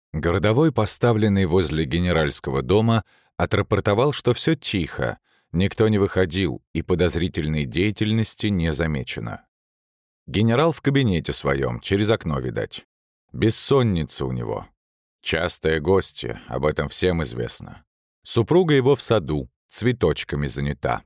Городовой, поставленный возле генеральского дома, отрапортовал, что все тихо, никто не выходил и подозрительной деятельности не замечено. Генерал в кабинете своем, через окно видать. Бессонница у него. Частые гости, об этом всем известно. Супруга его в саду, цветочками занята.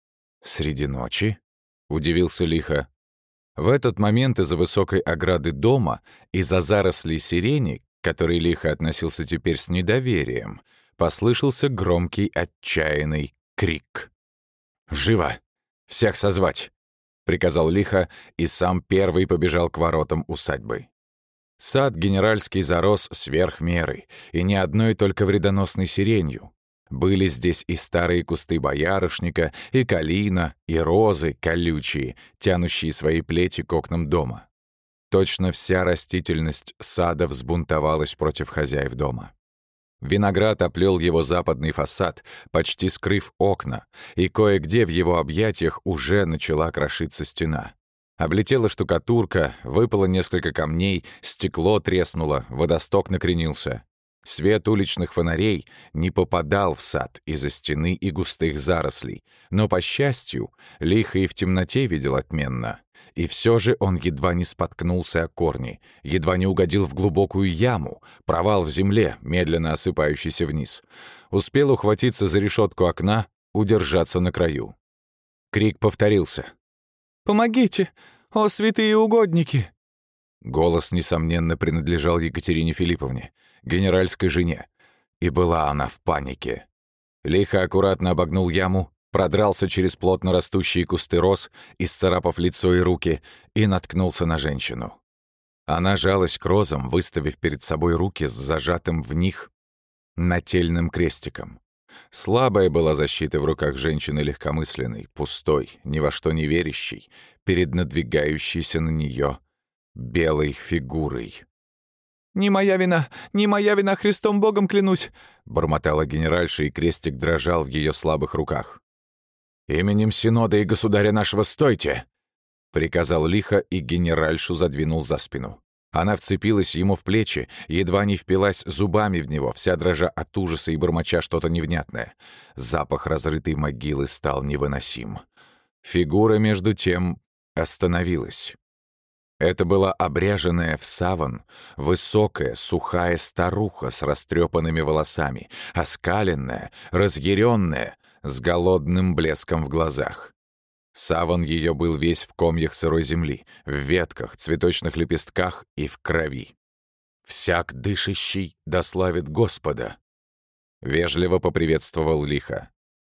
«Среди ночи?» — удивился лихо. В этот момент из-за высокой ограды дома, из-за зарослей сирени, к которой лихо относился теперь с недоверием, послышался громкий отчаянный крик. «Живо! Всех созвать!» — приказал лихо и сам первый побежал к воротам усадьбы. Сад генеральский зарос сверх меры, и не одной только вредоносной сиренью. Были здесь и старые кусты боярышника, и калина, и розы колючие, тянущие свои плети к окнам дома. Точно вся растительность сада взбунтовалась против хозяев дома. Виноград оплел его западный фасад, почти скрыв окна, и кое-где в его объятиях уже начала крошиться стена. Облетела штукатурка, выпало несколько камней, стекло треснуло, водосток накренился. Свет уличных фонарей не попадал в сад из-за стены и густых зарослей, но, по счастью, лихо и в темноте видел отменно. И все же он едва не споткнулся о корни, едва не угодил в глубокую яму, провал в земле, медленно осыпающийся вниз. Успел ухватиться за решетку окна, удержаться на краю. Крик повторился. «Помогите! О, святые угодники!» Голос, несомненно, принадлежал Екатерине Филипповне, генеральской жене, и была она в панике. Лихо аккуратно обогнул яму, продрался через плотно растущие кусты роз, исцарапав лицо и руки, и наткнулся на женщину. Она жалась к розам, выставив перед собой руки с зажатым в них нательным крестиком. Слабая была защита в руках женщины легкомысленной, пустой, ни во что не верящей, перед надвигающейся на нее белой фигурой. «Не моя вина, не моя вина, Христом Богом клянусь!» — бормотала генеральша, и крестик дрожал в ее слабых руках. «Именем Синода и государя нашего стойте!» — приказал лихо, и генеральшу задвинул за спину. Она вцепилась ему в плечи, едва не впилась зубами в него, вся дрожа от ужаса и бормоча что-то невнятное. Запах разрытой могилы стал невыносим. Фигура, между тем, остановилась. Это была обряженная в саван, высокая, сухая старуха с растрепанными волосами, оскаленная, разъяренная, с голодным блеском в глазах. Саван ее был весь в комьях сырой земли, в ветках, цветочных лепестках и в крови. «Всяк дышащий да славит Господа!» — вежливо поприветствовал лихо.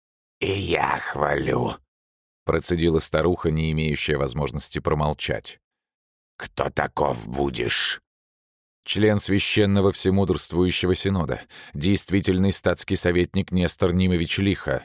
«И я хвалю», — процедила старуха, не имеющая возможности промолчать. «Кто таков будешь?» Член священного всемудрствующего синода, действительный статский советник Нестор Нимович Лихо.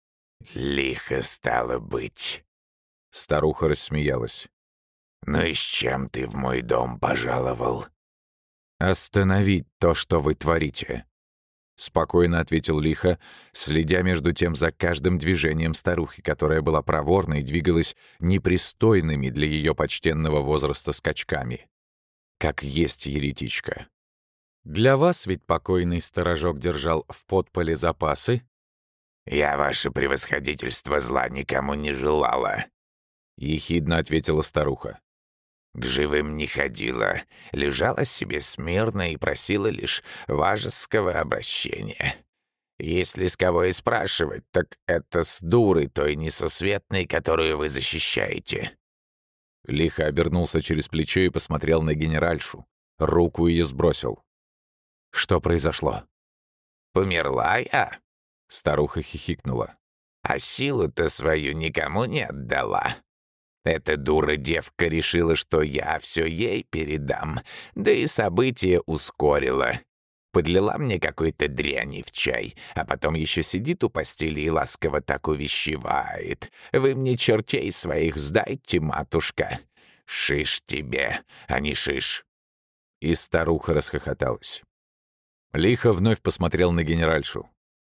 «Лихо стало быть». Старуха рассмеялась. «Ну и с чем ты в мой дом пожаловал?» «Остановить то, что вы творите», — спокойно ответил лихо, следя между тем за каждым движением старухи, которая была проворной и двигалась непристойными для ее почтенного возраста скачками. Как есть еретичка. «Для вас ведь покойный сторожок держал в подполе запасы?» «Я, ваше превосходительство, зла никому не желала», — ехидно ответила старуха. «К живым не ходила, лежала себе смирно и просила лишь важеского обращения. Если с кого и спрашивать, так это с дуры той несусветной, которую вы защищаете». Лихо обернулся через плечо и посмотрел на генеральшу. Руку ее сбросил. «Что произошло?» «Померла я?» Старуха хихикнула. «А силу-то свою никому не отдала. Эта дура-девка решила, что я все ей передам, да и события ускорила. Подлила мне какой-то дряни в чай, а потом еще сидит у постели и ласково так увещевает. Вы мне чертей своих сдайте, матушка. Шиш тебе, а не шиш». И старуха расхохоталась. Лихо вновь посмотрел на генеральшу.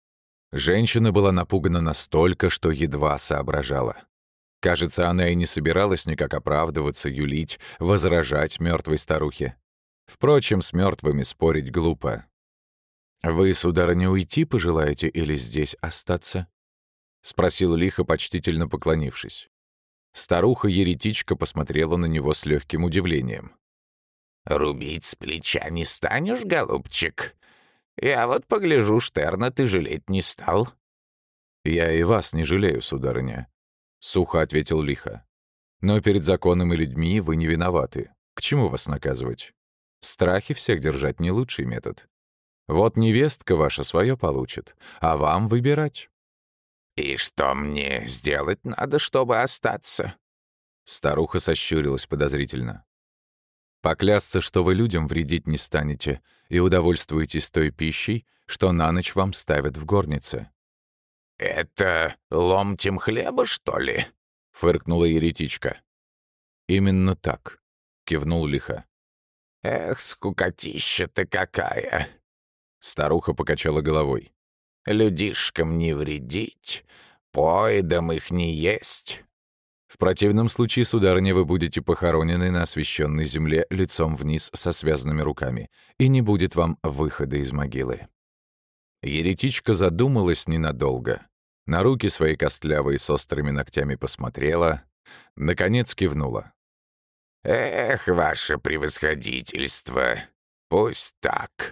Женщина была напугана настолько, что едва соображала. Кажется, она и не собиралась никак оправдываться, юлить, возражать мертвой старухе. Впрочем, с мертвыми спорить глупо. «Вы, сударыня, уйти пожелаете или здесь остаться?» — спросил лихо, почтительно поклонившись. Старуха-еретичка посмотрела на него с легким удивлением. «Рубить с плеча не станешь, голубчик? Я вот погляжу, Штерна ты жалеть не стал». «Я и вас не жалею, сударыня», — сухо ответил лихо. «Но перед законом и людьми вы не виноваты. К чему вас наказывать? В страхе всех держать не лучший метод. Вот невестка ваша свое получит, а вам выбирать». «И что мне сделать надо, чтобы остаться?» Старуха сощурилась подозрительно. «Поклясться, что вы людям вредить не станете и удовольствуетесь той пищей, что на ночь вам ставят в горнице». «Это ломтем хлеба, что ли?» — фыркнула еретичка. «Именно так», — кивнул лихо. «Эх, скукотища-то какая!» Старуха покачала головой. «Людишкам не вредить, поедом их не есть». «В противном случае, сударыня, вы будете похоронены на освященной земле лицом вниз со связанными руками, и не будет вам выхода из могилы». Еретичка задумалась ненадолго. На руки свои костлявые с острыми ногтями посмотрела, наконец кивнула. «Эх, ваше превосходительство, пусть так».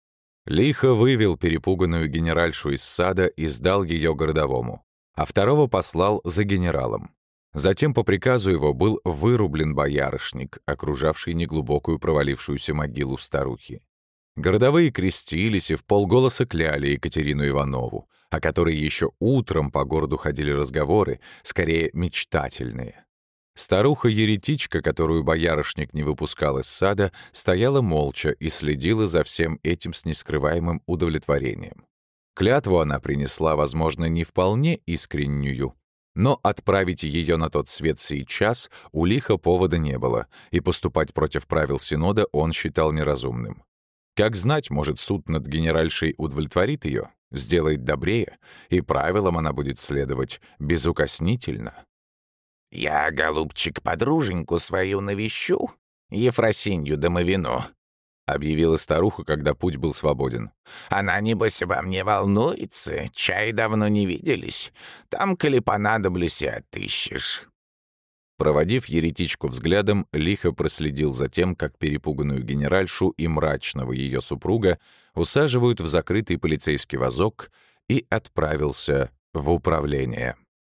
Лихо вывел перепуганную генеральшу из сада и сдал ее городовому, а второго послал за генералом. Затем по приказу его был вырублен боярышник, окружавший неглубокую провалившуюся могилу старухи. Городовые крестились и вполголоса кляли Екатерину Иванову, о которой еще утром по городу ходили разговоры, скорее мечтательные. Старуха-еретичка, которую боярышник не выпускал из сада, стояла молча и следила за всем этим с нескрываемым удовлетворением. Клятву она принесла, возможно, не вполне искреннюю, но отправить ее на тот свет сейчас у лиха повода не было, и поступать против правил Синода он считал неразумным. Как знать, может, суд над генеральшей удовлетворит ее, сделает добрее, и правилам она будет следовать безукоснительно. «Я, голубчик, подруженьку свою навещу, Ефросинью Домовину», — объявила старуха, когда путь был свободен. «Она, небось, обо мне волнуется, чай давно не виделись. Там, коли понадоблюсь, и отыщешь». Проводив еретичку взглядом, лихо проследил за тем, как перепуганную генеральшу и мрачного ее супруга усаживают в закрытый полицейский вазок, и отправился в управление.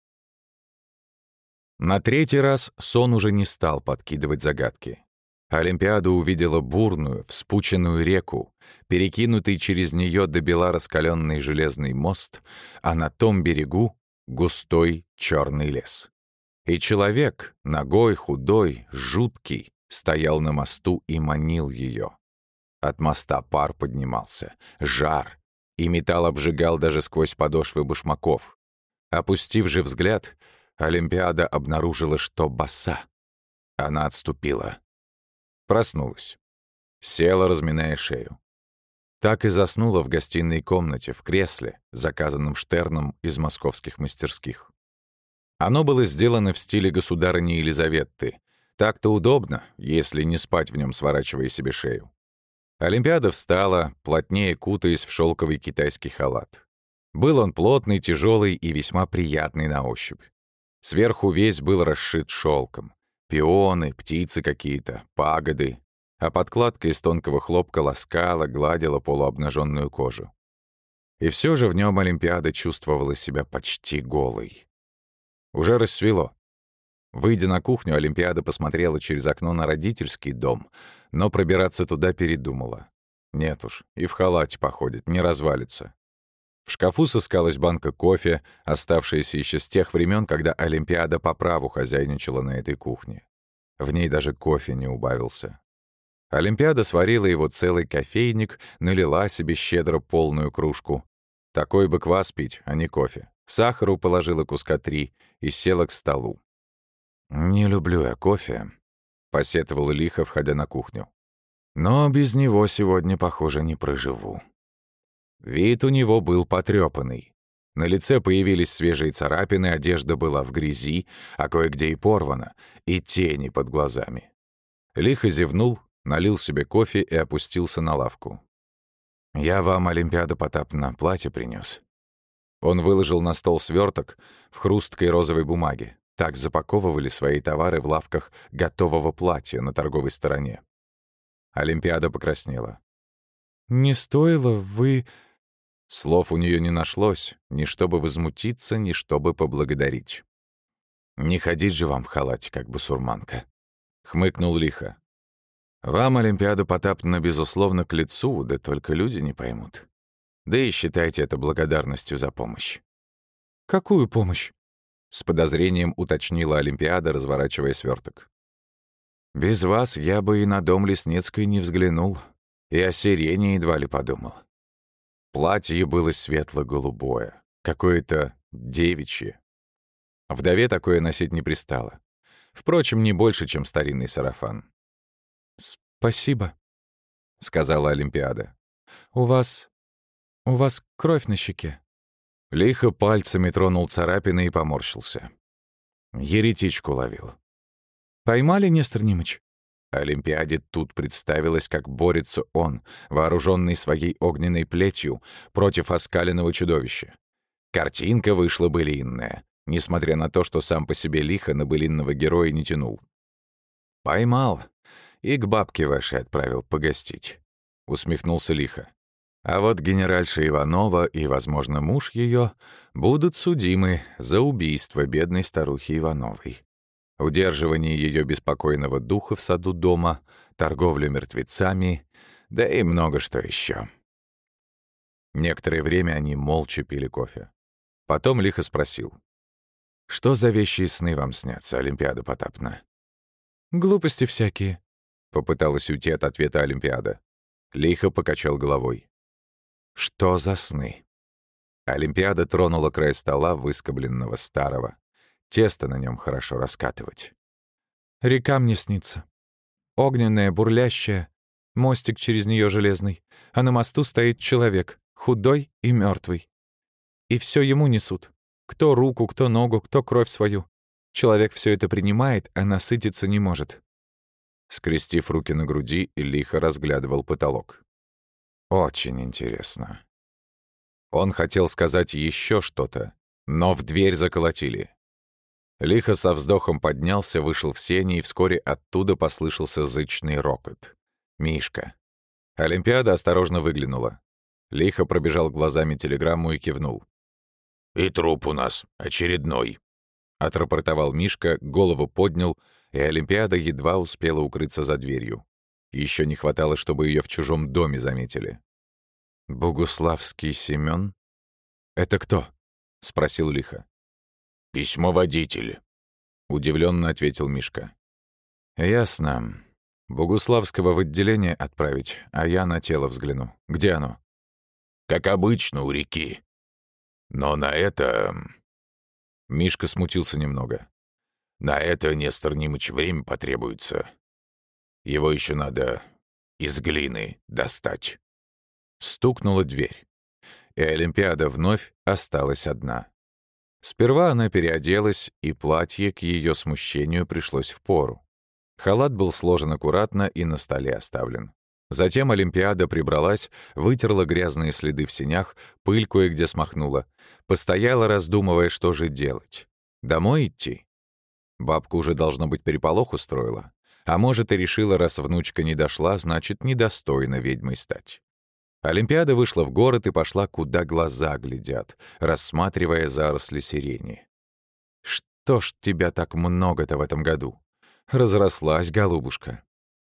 На третий раз сон уже не стал подкидывать загадки. Олимпиада увидела бурную, вспученную реку, перекинутый через нее до бела раскаленный железный мост, а на том берегу — густой черный лес. И человек, нагой, худой, жуткий, стоял на мосту и манил ее. От моста пар поднимался, жар, и металл обжигал даже сквозь подошвы башмаков. Опустив же взгляд, Олимпиада обнаружила, что боса. Она отступила. Проснулась. Села, разминая шею. Так и заснула в гостиной комнате, в кресле, заказанном Штерном из московских мастерских. Оно было сделано в стиле государыни Елизаветы. Так-то удобно, если не спать в нем, сворачивая себе шею. Олимпиада встала, плотнее кутаясь в шелковый китайский халат. Был он плотный, тяжелый и весьма приятный на ощупь. Сверху весь был расшит шелком. Пионы, птицы какие-то, пагоды. А подкладка из тонкого хлопка ласкала, гладила полуобнаженную кожу. И все же в нем Олимпиада чувствовала себя почти голой. Уже рассвело. Выйдя на кухню, Олимпиада посмотрела через окно на родительский дом, но пробираться туда передумала. Нет уж, и в халате походит, не развалится. В шкафу сыскалась банка кофе, оставшаяся еще с тех времен, когда Олимпиада по праву хозяйничала на этой кухне. В ней даже кофе не убавился. Олимпиада сварила его целый кофейник, налила себе щедро полную кружку. Такой бы квас пить, а не кофе. Сахару положила куска 3 и села к столу. «Не люблю я кофе», — посетовал лихо, входя на кухню. «Но без него сегодня, похоже, не проживу». Вид у него был потрёпанный. На лице появились свежие царапины, одежда была в грязи, а кое-где и порвана, и тени под глазами. Лихо зевнул, налил себе кофе и опустился на лавку. «Я вам, Олимпиада Потапна, платье принес. Он выложил на стол сверток в хрусткой розовой бумаге. Так запаковывали свои товары в лавках готового платья на торговой стороне. Олимпиада покраснела. «Не стоило, вы...» Слов у нее не нашлось, ни чтобы возмутиться, ни чтобы поблагодарить. «Не ходить же вам в халате, как басурманка», — хмыкнул лихо. «Вам, Олимпиада Потапна, безусловно, к лицу, да только люди не поймут. Да и считайте это благодарностью за помощь». «Какую помощь?» — с подозрением уточнила Олимпиада, разворачивая сверток. «Без вас я бы и на дом Лесницкой не взглянул, и о сирене едва ли подумал». Платье было светло-голубое, какое-то девичье. Вдове такое носить не пристало. Впрочем, не больше, чем старинный сарафан. «Спасибо», — сказала Олимпиада. У вас кровь на щеке». Лихо пальцами тронул царапины и поморщился. Еретичку ловил. «Поймали, Нестор Нимыч?» Олимпиаде тут представилось, как борется он, вооруженный своей огненной плетью, против оскаленного чудовища. Картинка вышла былинная, несмотря на то, что сам по себе лихо на былинного героя не тянул. «Поймал и к бабке вашей отправил погостить», — усмехнулся лихо. «А вот генеральша Иванова и, возможно, муж ее будут судимы за убийство бедной старухи Ивановой. Удерживание ее беспокойного духа в саду дома, торговлю мертвецами, да и много что еще». Некоторое время они молча пили кофе. Потом лихо спросил. «Что за вещи и сны вам снятся, Олимпиада Потапна?» «Глупости всякие», — попыталась уйти от ответа Олимпиада. Лихо покачал головой. «Что за сны?» Олимпиада тронула край стола, выскобленного старого. Тесто на нем хорошо раскатывать. «Река мне снится. Огненная, бурлящая, мостик через нее железный, а на мосту стоит человек, худой и мертвый. И все ему несут. Кто руку, кто ногу, кто кровь свою. Человек все это принимает, а насытиться не может». Скрестив руки на груди, лихо разглядывал потолок. «Очень интересно». Он хотел сказать еще что-то, но в дверь заколотили. Лихо со вздохом поднялся, вышел в сени, и вскоре оттуда послышался зычный рокот. «Мишка». Олимпиада осторожно выглянула. Лихо пробежал глазами телеграмму и кивнул. «И труп у нас очередной», — отрапортовал Мишка, голову поднял, и Олимпиада едва успела укрыться за дверью. Еще не хватало, чтобы ее в чужом доме заметили. «Богуславский Семён? Это кто?» — спросил лихо. «Письмоводитель», — удивленно ответил Мишка. «Ясно. Богуславского в отделение отправить, а я на тело взгляну. Где оно?» «Как обычно, у реки. Но на это...» Мишка смутился немного. «На это, Нестор Нимыч, время потребуется. Его еще надо из глины достать». Стукнула дверь, и Олимпиада вновь осталась одна. Сперва она переоделась, и платье к ее смущению пришлось впору. Халат был сложен аккуратно и на столе оставлен. Затем Олимпиада прибралась, вытерла грязные следы в сенях, пыль кое-где смахнула, постояла, раздумывая, что же делать. Домой идти? Бабка уже, должно быть, переполох устроила. А может, и решила, раз внучка не дошла, значит, недостойна ведьмой стать. Олимпиада вышла в город и пошла, куда глаза глядят, рассматривая заросли сирени. «Что ж тебя так много-то в этом году? Разрослась, голубушка».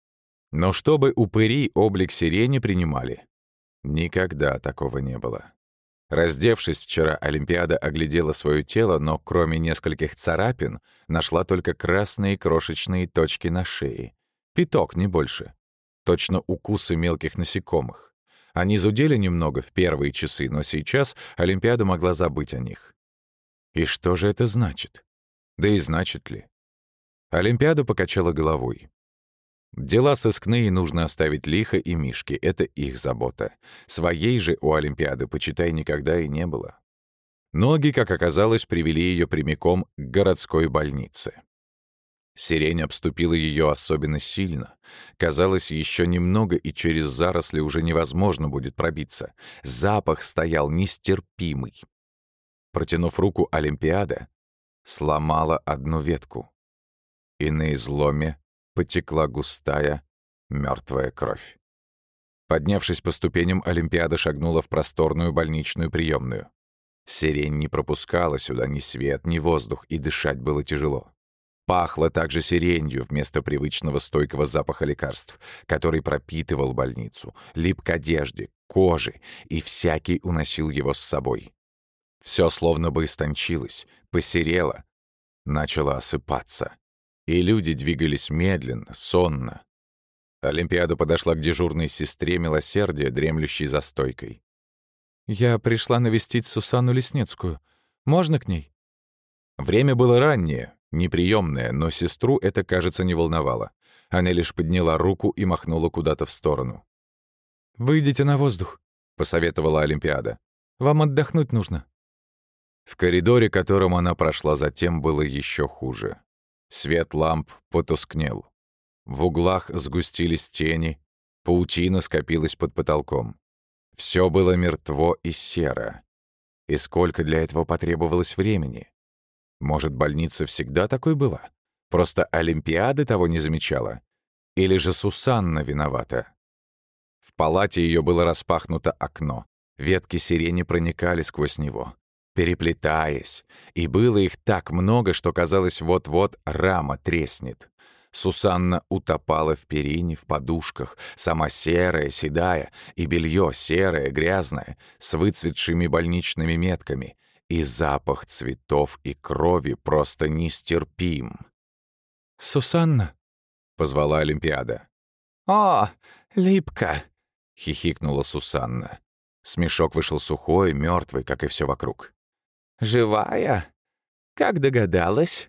Но чтобы упыри облик сирени принимали, никогда такого не было. Раздевшись вчера, Олимпиада оглядела свое тело, но кроме нескольких царапин нашла только красные крошечные точки на шее. Пяток, не больше. Точно укусы мелких насекомых. Они зудели немного в первые часы, но сейчас Олимпиада могла забыть о них. И что же это значит? Да и значит ли? Олимпиада покачала головой. Дела сыскные нужно оставить лихо и Мишке, это их забота. Своей же у Олимпиады, почитай, никогда и не было. Ноги, как оказалось, привели ее прямиком к городской больнице. Сирень обступила ее особенно сильно. Казалось, еще немного, и через заросли уже невозможно будет пробиться. Запах стоял нестерпимый. Протянув руку, Олимпиада сломала одну ветку, и на изломе потекла густая, мертвая кровь. Поднявшись по ступеням, Олимпиада шагнула в просторную больничную приемную. Сирень не пропускала сюда ни свет, ни воздух, и дышать было тяжело. Пахло также сиренью вместо привычного стойкого запаха лекарств, который пропитывал больницу, лип к одежде, коже, и всякий уносил его с собой. Все словно бы истончилось, посерело, начало осыпаться. И люди двигались медленно, сонно. Олимпиада подошла к дежурной сестре милосердия, дремлющей за стойкой. «Я пришла навестить Сусанну Лесницкую. Можно к ней?» Время было раннее, неприемное, но сестру это, кажется, не волновало. Она лишь подняла руку и махнула куда-то в сторону. «Выйдите на воздух», — посоветовала Олимпиада. «Вам отдохнуть нужно». В коридоре, которым она прошла затем, было еще хуже. Свет ламп потускнел. В углах сгустились тени, паутина скопилась под потолком. Все было мертво и серо. И сколько для этого потребовалось времени? Может, больница всегда такой была? Просто Олимпиада того не замечала? Или же Сусанна виновата? В палате ее было распахнуто окно. Ветки сирени проникали сквозь него, переплетаясь, и было их так много, что казалось, вот-вот рама треснет. Сусанна утопала в перине, в подушках, сама серая, седая, и белье серое, грязное, с выцветшими больничными метками, и запах цветов и крови просто нестерпим. «Сусанна», — позвала Олимпиада. «О, липка!» — хихикнула Сусанна. Смешок вышел сухой, мертвый, как и все вокруг. «Живая? Как догадалась?»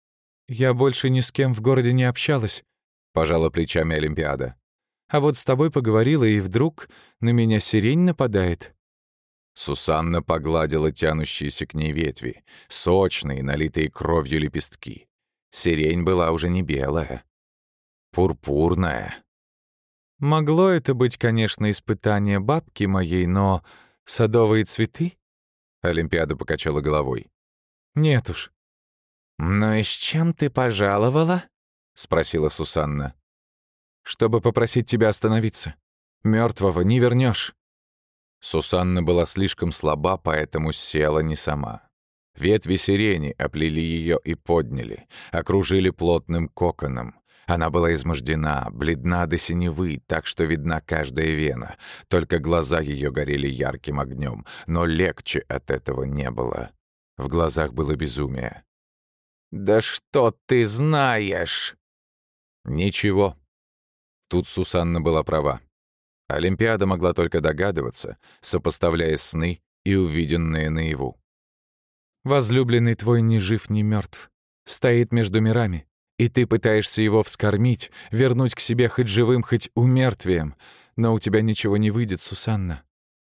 «Я больше ни с кем в городе не общалась», — пожала плечами Олимпиада. «А вот с тобой поговорила, и вдруг на меня сирень нападает». Сусанна погладила тянущиеся к ней ветви, сочные, налитые кровью лепестки. Сирень была уже не белая, пурпурная. «Могло это быть, конечно, испытание бабки моей, но садовые цветы?» Олимпиада покачала головой. «Нет уж». «Ну и с чем ты пожаловала?» — спросила Сусанна. «Чтобы попросить тебя остановиться. Мертвого не вернешь. Сусанна была слишком слаба, поэтому села не сама. Ветви сирени оплели ее и подняли, окружили плотным коконом. Она была измождена, бледна до синевы, так что видна каждая вена. Только глаза ее горели ярким огнем, но легче от этого не было. В глазах было безумие. «Да что ты знаешь?» Ничего. Тут Сусанна была права. Олимпиада могла только догадываться, сопоставляя сны и увиденные наяву. Возлюбленный твой ни жив, ни мертв. Стоит между мирами, и ты пытаешься его вскормить, вернуть к себе хоть живым, хоть умертвием. Но у тебя ничего не выйдет, Сусанна».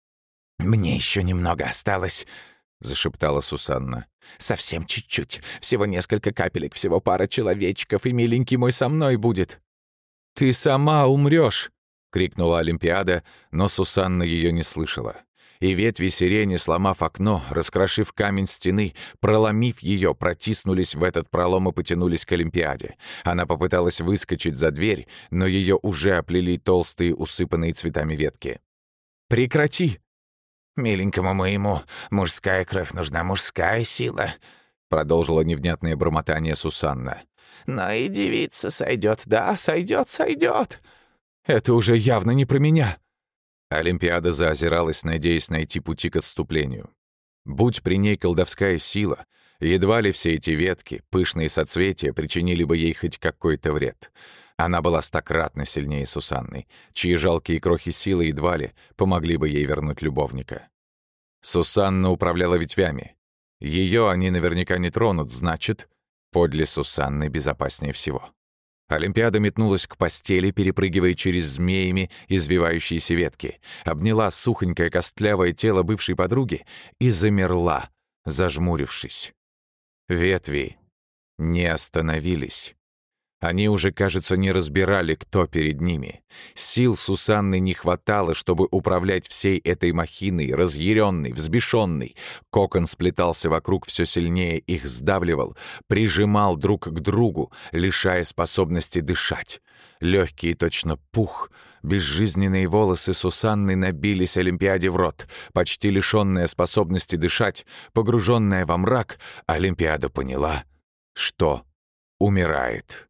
«Мне еще немного осталось», — зашептала Сусанна. «Совсем чуть-чуть. Всего несколько капелек, всего пара человечков, и миленький мой со мной будет». «Ты сама умрёшь!» — крикнула Олимпиада, но Сусанна ее не слышала. И ветви сирени, сломав окно, раскрошив камень стены, проломив ее, протиснулись в этот пролом и потянулись к Олимпиаде. Она попыталась выскочить за дверь, но ее уже оплели толстые, усыпанные цветами ветки. «Прекрати!» «Миленькому моему, мужская кровь нужна, мужская сила», — продолжила невнятное бормотание Сусанна. «Но и девица сойдет, да, сойдет. «Это уже явно не про меня!» Олимпиада заозиралась, надеясь найти пути к отступлению. Будь при ней колдовская сила, едва ли все эти ветки, пышные соцветия, причинили бы ей хоть какой-то вред. Она была стократно сильнее Сусанны, чьи жалкие крохи силы едва ли помогли бы ей вернуть любовника. Сусанна управляла ветвями. Ее они наверняка не тронут, значит, подле Сусанны безопаснее всего. Олимпиада метнулась к постели, перепрыгивая через змеями извивающиеся ветки, обняла сухонькое костлявое тело бывшей подруги и замерла, зажмурившись. Ветви не остановились. Они уже, кажется, не разбирали, кто перед ними. Сил Сусанны не хватало, чтобы управлять всей этой махиной, разъяренной, взбешенной. Кокон сплетался вокруг все сильнее, их сдавливал, прижимал друг к другу, лишая способности дышать. Легкие точно пух. Безжизненные волосы Сусанны набились Олимпиаде в рот. Почти лишенная способности дышать, погруженная во мрак, Олимпиада поняла, что умирает.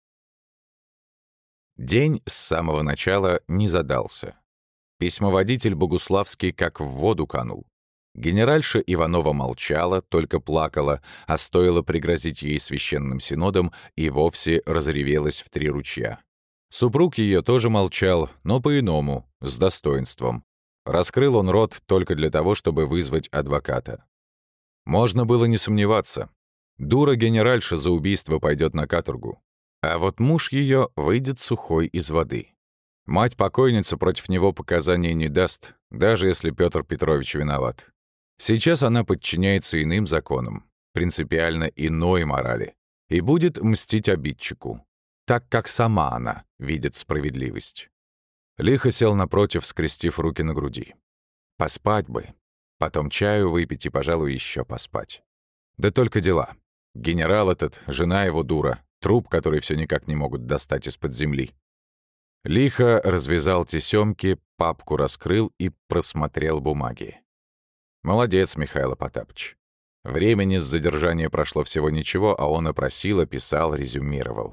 День с самого начала не задался. Письмоводитель Богуславский как в воду канул. Генеральша Иванова молчала, только плакала, а стоило пригрозить ей священным синодом, и вовсе разревелась в 3 ручья. Супруг ее тоже молчал, но по-иному, с достоинством. Раскрыл он рот только для того, чтобы вызвать адвоката. Можно было не сомневаться. Дура-генеральша за убийство пойдет на каторгу. А вот муж ее выйдет сухой из воды. Мать-покойница против него показаний не даст, даже если Петр Петрович виноват. Сейчас она подчиняется иным законам, принципиально иной морали, и будет мстить обидчику, так как сама она видит справедливость. Лихо сел напротив, скрестив руки на груди. Поспать бы, потом чаю выпить и, пожалуй, еще поспать. Да только дела. Генерал этот, жена его дура, труп, который все никак не могут достать из-под земли. Лихо развязал тесемки, папку раскрыл и просмотрел бумаги. Молодец, Михаил Потапыч. Времени с задержания прошло всего ничего, а он опросил, описал, резюмировал.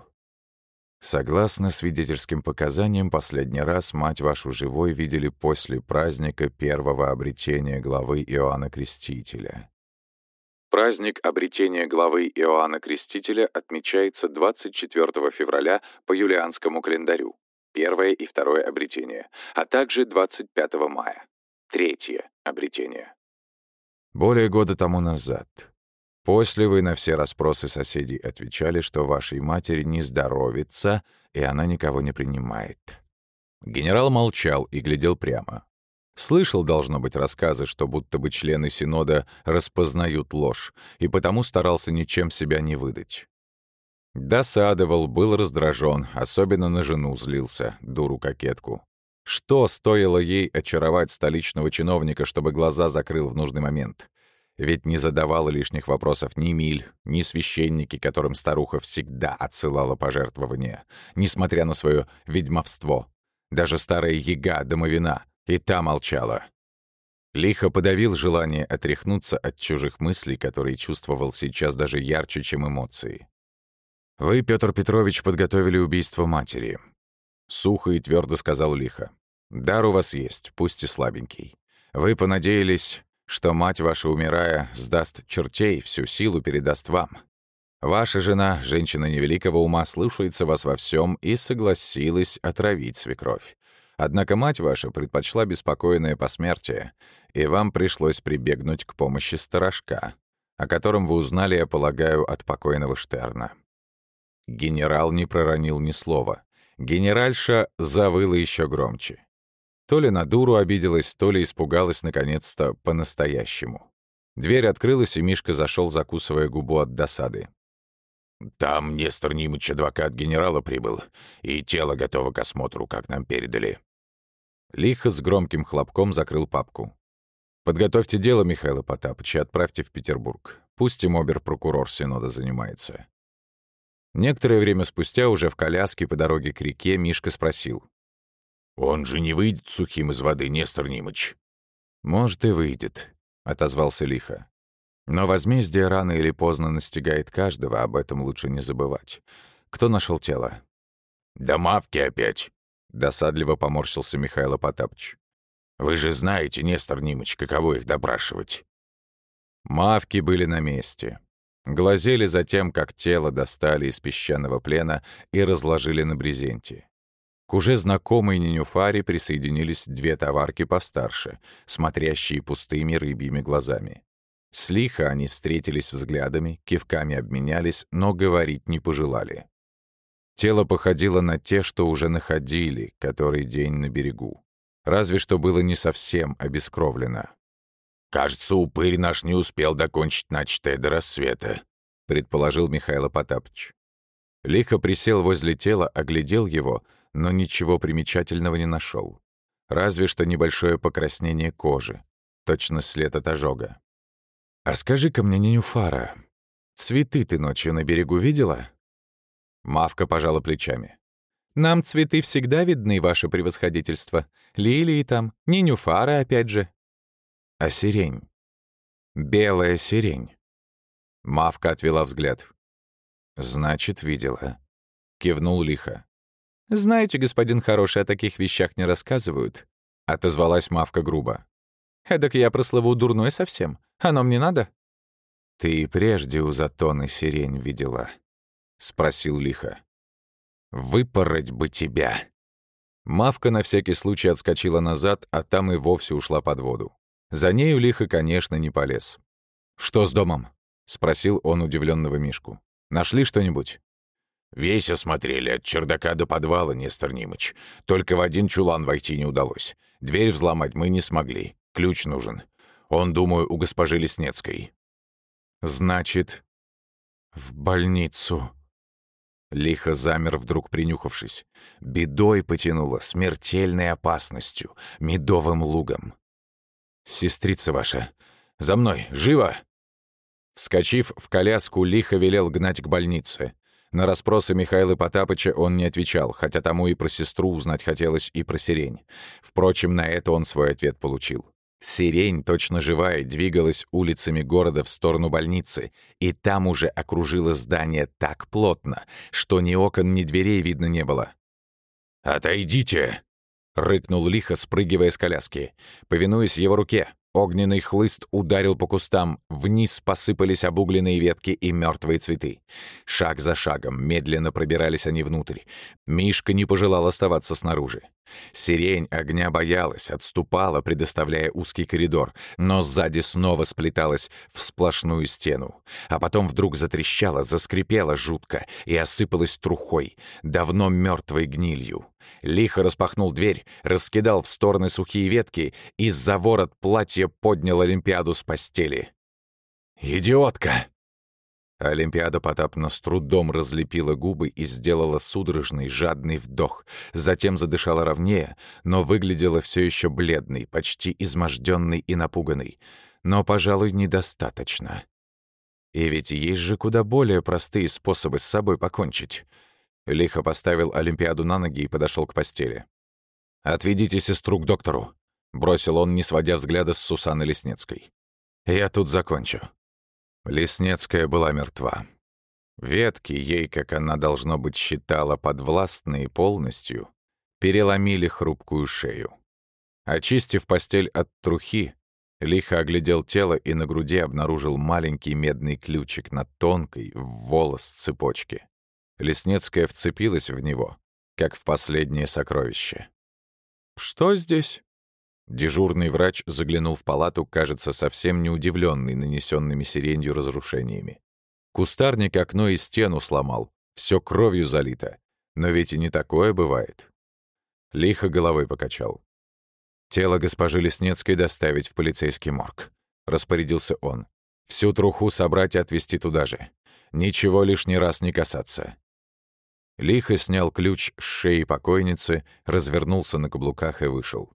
Согласно свидетельским показаниям, последний раз мать вашу живой видели после праздника первого обретения главы Иоанна Крестителя. Праздник обретения главы Иоанна Крестителя отмечается 24 февраля по юлианскому календарю, первое и второе обретение, а также 25 мая, третье обретение. Более года тому назад. После вы на все расспросы соседей отвечали, что вашей матери не здоровится, и она никого не принимает. Генерал молчал и глядел прямо. Слышал, должно быть, рассказы, что будто бы члены Синода распознают ложь, и потому старался ничем себя не выдать. Досадовал, был раздражен, особенно на жену злился, дуру-кокетку. Что стоило ей очаровать столичного чиновника, чтобы глаза закрыл в нужный момент? Ведь не задавала лишних вопросов ни Миль, ни священники, которым старуха всегда отсылала пожертвования, несмотря на свое ведьмовство. Даже старая яга домовина, и та молчала. Лихо подавил желание отряхнуться от чужих мыслей, которые чувствовал сейчас даже ярче, чем эмоции. «Вы, Петр Петрович, подготовили убийство матери», — сухо и твердо сказал Лихо. «Дар у вас есть, пусть и слабенький. Вы понадеялись, что мать ваша, умирая, сдаст чертей, всю силу передаст вам. Ваша жена, женщина невеликого ума, слушается вас во всем и согласилась отравить свекровь. Однако мать ваша предпочла беспокойное посмертие, и вам пришлось прибегнуть к помощи сторожка, о котором вы узнали, я полагаю, от покойного Штерна». Генерал не проронил ни слова. Генеральша завыла еще громче. То ли на дуру обиделась, то ли испугалась наконец-то по-настоящему. Дверь открылась, и Мишка зашел, закусывая губу от досады. «Там Нестор Нимыч, адвокат генерала, прибыл, и тело готово к осмотру, как нам передали». Лихо с громким хлопком закрыл папку. «Подготовьте дело, Михаила Потапыча, отправьте в Петербург. Пусть им обер-прокурор Синода занимается». Некоторое время спустя, уже в коляске по дороге к реке, Мишка спросил. «Он же не выйдет сухим из воды, Нестор Нимыч?» «Может, и выйдет», — отозвался Лихо. «Но возмездие рано или поздно настигает каждого, об этом лучше не забывать. Кто нашел тело?» «Да мавки опять», — досадливо поморщился Михаил Потапыч. «Вы же знаете, Нестор Нимыч, каково их допрашивать». Мавки были на месте. Глазели за тем, как тело достали из песчаного плена и разложили на брезенте. К уже знакомой ненюфаре присоединились 2 товарки постарше, смотрящие пустыми рыбьими глазами. С Лихо они встретились взглядами, кивками обменялись, но говорить не пожелали. Тело походило на те, что уже находили, который день на берегу. Разве что было не совсем обескровлено. «Кажется, упырь наш не успел докончить начатое до рассвета», — предположил Михаил Потапыч. Лихо присел возле тела, оглядел его, но ничего примечательного не нашел. Разве что небольшое покраснение кожи, точно след от ожога. «А скажи-ка мне, Ненюфара, цветы ты ночью на берегу видела?» Мавка пожала плечами. «Нам цветы всегда видны, ваше превосходительство. Лилии там, Ненюфара опять же». «А сирень? Белая сирень?» Мавка отвела взгляд. «Значит, видела», — кивнул лихо. «Знаете, господин хороший, о таких вещах не рассказывают», — отозвалась Мавка грубо. «Эдак я прослыву дурной совсем. Оно мне надо?» «Ты и прежде у Затоны сирень видела?» — спросил лихо. «Выпороть бы тебя!» Мавка на всякий случай отскочила назад, а там и вовсе ушла под воду. За нею лихо, конечно, не полез. «Что с домом?» — спросил он удивленного Мишку. «Нашли что-нибудь?» «Весь осмотрели, от чердака до подвала, Нестор Нимыч. Только в один чулан войти не удалось. Дверь взломать мы не смогли. Ключ нужен. Он, думаю, у госпожи Леснецкой». «Значит, в больницу». Лихо замер, вдруг принюхавшись. Бедой потянуло, смертельной опасностью, медовым лугом. «Сестрица ваша, за мной, живо!» Вскочив в коляску, лихо велел гнать к больнице. На расспросы Михаила Потапыча он не отвечал, хотя тому и про сестру узнать хотелось, и про сирень. Впрочем, на это он свой ответ получил. Сирень, точно живая, двигалась улицами города в сторону больницы, и там уже окружила здание так плотно, что ни окон, ни дверей видно не было. «Отойдите!» — рыкнул лихо, спрыгивая с коляски. Повинуясь его руке, огненный хлыст ударил по кустам, вниз посыпались обугленные ветки и мертвые цветы. Шаг за шагом медленно пробирались они внутрь. Мишка не пожелал оставаться снаружи. Сирень огня боялась, отступала, предоставляя узкий коридор, но сзади снова сплеталась в сплошную стену. А потом вдруг затрещала, заскрипела жутко и осыпалась трухой, давно мертвой гнилью. Лихо распахнул дверь, раскидал в стороны сухие ветки и за ворот платья поднял Олимпиаду с постели. «Идиотка!» Олимпиада Потапна с трудом разлепила губы и сделала судорожный, жадный вдох. Затем задышала ровнее, но выглядела все еще бледной, почти изможденной и напуганной. Но, пожалуй, недостаточно. И ведь есть же куда более простые способы с собой покончить. Лихо поставил Олимпиаду на ноги и подошел к постели. «Отведите сестру к доктору», — бросил он, не сводя взгляда с Сусанны Леснецкой. «Я тут закончу». Леснецкая была мертва. Ветки ей, как она, должно быть, считала подвластные полностью, переломили хрупкую шею. Очистив постель от трухи, лихо оглядел тело и на груди обнаружил маленький медный ключик на тонкой, в волос цепочке. Леснецкая вцепилась в него, как в последнее сокровище. «Что здесь?» Дежурный врач заглянул в палату, кажется, совсем не удивленный нанесенными сиренью разрушениями. Кустарник окно и стену сломал, все кровью залито. Но ведь и не такое бывает. Лихо головой покачал. «Тело госпожи Леснецкой доставить в полицейский морг», — распорядился он. «Всю труху собрать и отвезти туда же. Ничего лишний раз не касаться». Лихо снял ключ с шеи покойницы, развернулся на каблуках и вышел.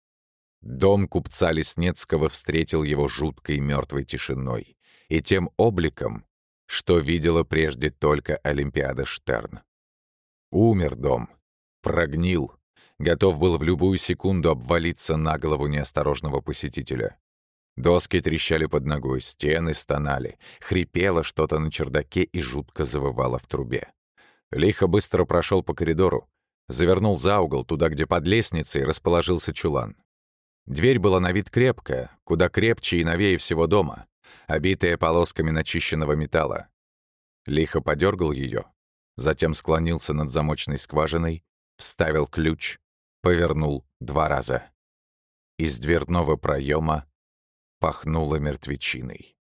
Дом купца Леснецкого встретил его жуткой мертвой тишиной и тем обликом, что видела прежде только Олимпиада Штерн. Умер дом, прогнил, готов был в любую секунду обвалиться на голову неосторожного посетителя. Доски трещали под ногой, стены стонали, хрипело что-то на чердаке и жутко завывало в трубе. Лихо быстро прошел по коридору, завернул за угол, туда, где под лестницей расположился чулан. Дверь была на вид крепкая, куда крепче и новее всего дома, обитая полосками начищенного металла. Лихо подергал ее, затем склонился над замочной скважиной, вставил ключ, повернул 2 раза. Из дверного проема пахнуло мертвечиной.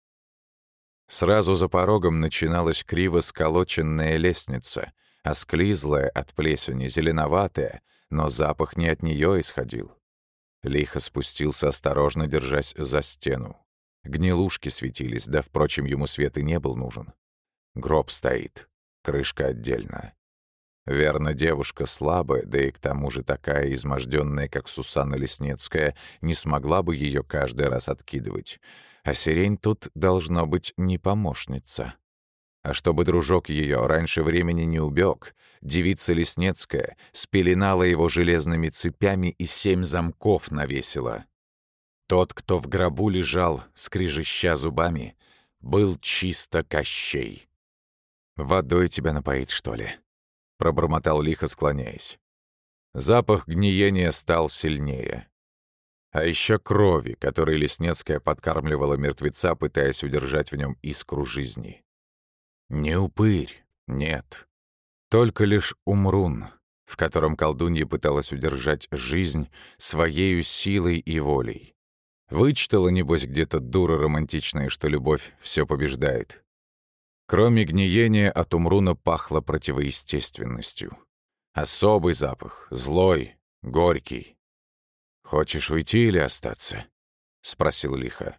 Сразу за порогом начиналась криво сколоченная лестница, осклизлая от плесени, зеленоватая, но запах не от нее исходил. Лихо спустился, осторожно держась за стену. Гнилушки светились, да, впрочем, ему свет и не был нужен. Гроб стоит. крышка отдельно. Верно, девушка слабая, да и к тому же такая изможденная, как Сусанна Леснецкая, не смогла бы ее каждый раз откидывать. А сирень тут должно быть не помощница. А чтобы дружок ее раньше времени не убег, девица Леснецкая спеленала его железными цепями и 7 замков навесила. Тот, кто в гробу лежал, скрежеща зубами, был чисто Кощей. «Водой тебя напоить, что ли?» — пробормотал лихо, склоняясь. Запах гниения стал сильнее. А еще крови, которой Леснецкая подкармливала мертвеца, пытаясь удержать в нем искру жизни. Не упырь, нет. Только лишь Умрун, в котором колдунья пыталась удержать жизнь своею силой и волей. Вычитала, небось, где-то дура романтичная, что любовь все побеждает. Кроме гниения, от Умруна пахло противоестественностью. Особый запах, злой, горький. «Хочешь уйти или остаться?» — спросил лихо.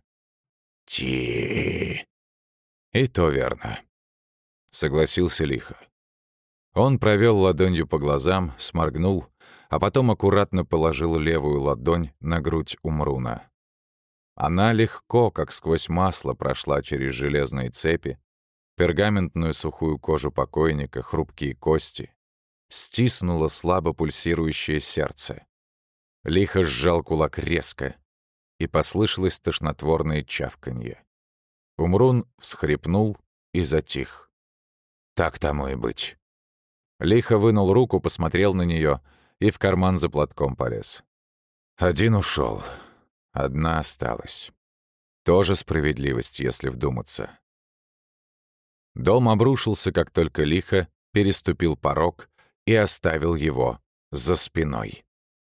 «Ти!» «И то верно», — согласился лихо. Он провел ладонью по глазам, сморгнул, а потом аккуратно положил левую ладонь на грудь Умруна. Она легко, как сквозь масло, прошла через железные цепи, пергаментную сухую кожу покойника, хрупкие кости, стиснула слабо пульсирующее сердце. Лихо сжал кулак резко, и послышалось тошнотворное чавканье. Умрун всхрипнул и затих. «Так тому и быть». Лихо вынул руку, посмотрел на нее и в карман за платком полез. Один ушел, одна осталась. Тоже справедливость, если вдуматься. Дом обрушился, как только лихо переступил порог и оставил его за спиной.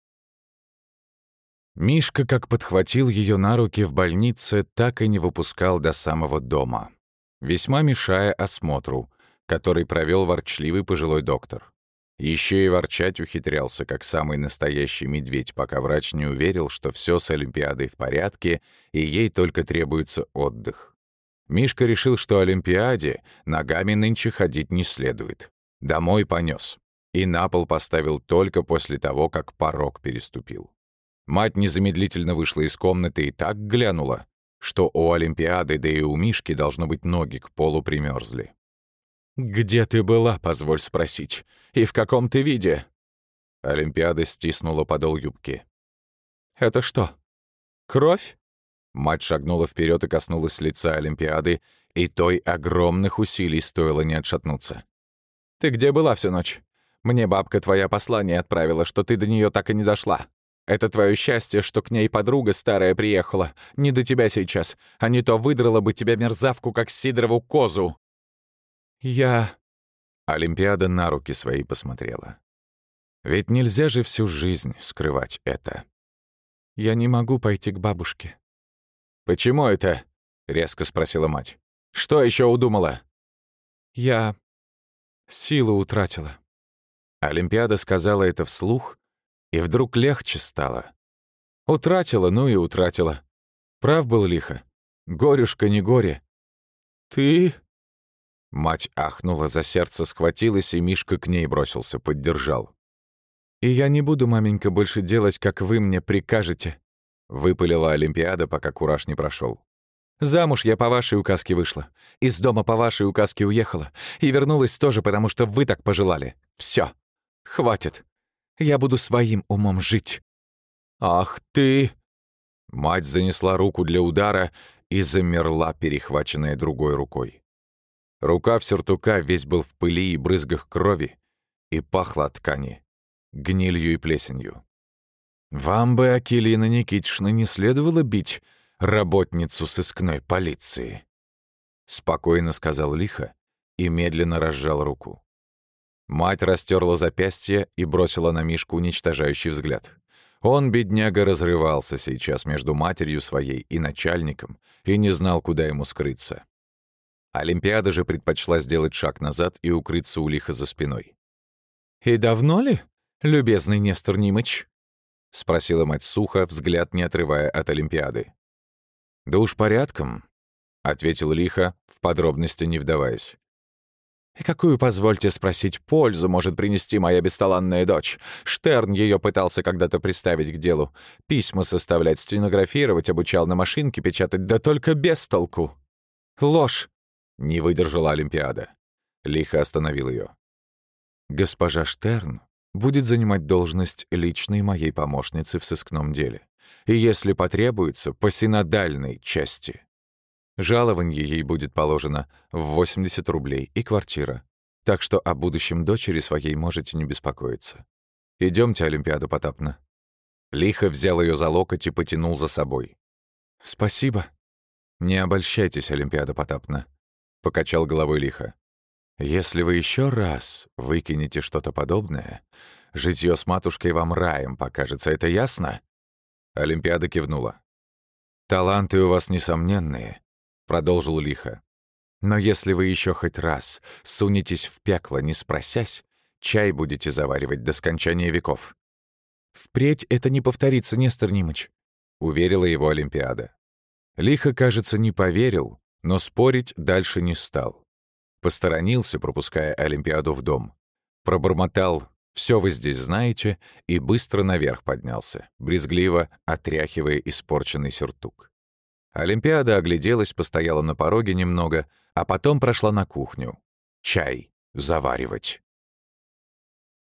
Мишка, как подхватил ее на руки в больнице, так и не выпускал до самого дома, весьма мешая осмотру, который провел ворчливый пожилой доктор. Еще и ворчать ухитрялся, как самый настоящий медведь, пока врач не уверил, что все с Олимпиадой в порядке, и ей только требуется отдых. Мишка решил, что Олимпиаде ногами нынче ходить не следует. Домой понес. И на пол поставил только после того, как порог переступил. Мать незамедлительно вышла из комнаты и так глянула, что у Олимпиады, да и у Мишки, должно быть, ноги к полу примерзли. «Где ты была, позволь спросить? И в каком ты виде?» Олимпиада стиснула подол юбки. «Это что, кровь?» Мать шагнула вперед и коснулась лица Олимпиады, и той огромных усилий стоило не отшатнуться. «Ты где была всю ночь? Мне бабка твоя послание отправила, что ты до нее так и не дошла. Это твое счастье, что к ней подруга старая приехала. Не до тебя сейчас, а не то выдрала бы тебя мерзавку, как Сидорову козу». «Я...» Олимпиада на руки свои посмотрела. Ведь нельзя же всю жизнь скрывать это. «Я не могу пойти к бабушке». «Почему это?» — резко спросила мать. «Что еще удумала?» «Я... силу утратила». Олимпиада сказала это вслух, и вдруг легче стало. Утратила, ну и утратила. Прав был лихо. Горюшка не горе. «Ты...» Мать ахнула, за сердце схватилась, и Мишка к ней бросился, поддержал. «И я не буду, маменька, больше делать, как вы мне прикажете», — выпалила Олимпиада, пока кураж не прошел. «Замуж я по вашей указке вышла, из дома по вашей указке уехала, и вернулась тоже, потому что вы так пожелали. Все, хватит. Я буду своим умом жить». «Ах ты!» Мать занесла руку для удара и замерла, перехваченная другой рукой. Рукав сюртука весь был в пыли и брызгах крови, и пахло от ткани гнилью и плесенью. «Вам бы, Акелина Никитична, не следовало бить работницу сыскной полиции», — спокойно сказал лихо и медленно разжал руку. Мать растерла запястье и бросила на Мишку уничтожающий взгляд. Он, бедняга, разрывался сейчас между матерью своей и начальником и не знал, куда ему скрыться. Олимпиада же предпочла сделать шаг назад и укрыться у лиха за спиной. «И давно ли, любезный Нестор Нимыч?» — спросила мать сухо, взгляд не отрывая от Олимпиады. «Да уж порядком», — ответил лихо, в подробности не вдаваясь. И какую, позвольте спросить, пользу может принести моя бесталанная дочь? Штерн ее пытался когда-то приставить к делу. Письма составлять, стенографировать, обучал на машинке печатать, да только без толку. Ложь! Не выдержала Олимпиада. Лихо остановил ее. Госпожа Штерн будет занимать должность личной моей помощницы в сыскном деле. И если потребуется, по синодальной части. Жалованье ей будет положено в 80 рублей и квартира. Так что о будущем дочери своей можете не беспокоиться. Идемте, Олимпиада Потапна». Лихо взял ее за локоть и потянул за собой. «Спасибо». «Не обольщайтесь, Олимпиада Потапна», — покачал головой Лихо. «Если вы еще раз выкинете что-то подобное, житье с матушкой вам раем покажется, это ясно?» Олимпиада кивнула. «Таланты у вас несомненные», — продолжил Лихо. «Но если вы еще хоть раз сунетесь в пекло, не спросясь, чай будете заваривать до скончания веков». «Впредь это не повторится, Нестор Нимыч», — уверила его Олимпиада. Лихо, кажется, не поверил, но спорить дальше не стал. Посторонился, пропуская Олимпиаду в дом. Пробормотал «все вы здесь знаете» и быстро наверх поднялся, брезгливо отряхивая испорченный сюртук. Олимпиада огляделась, постояла на пороге немного, а потом прошла на кухню. Чай заваривать.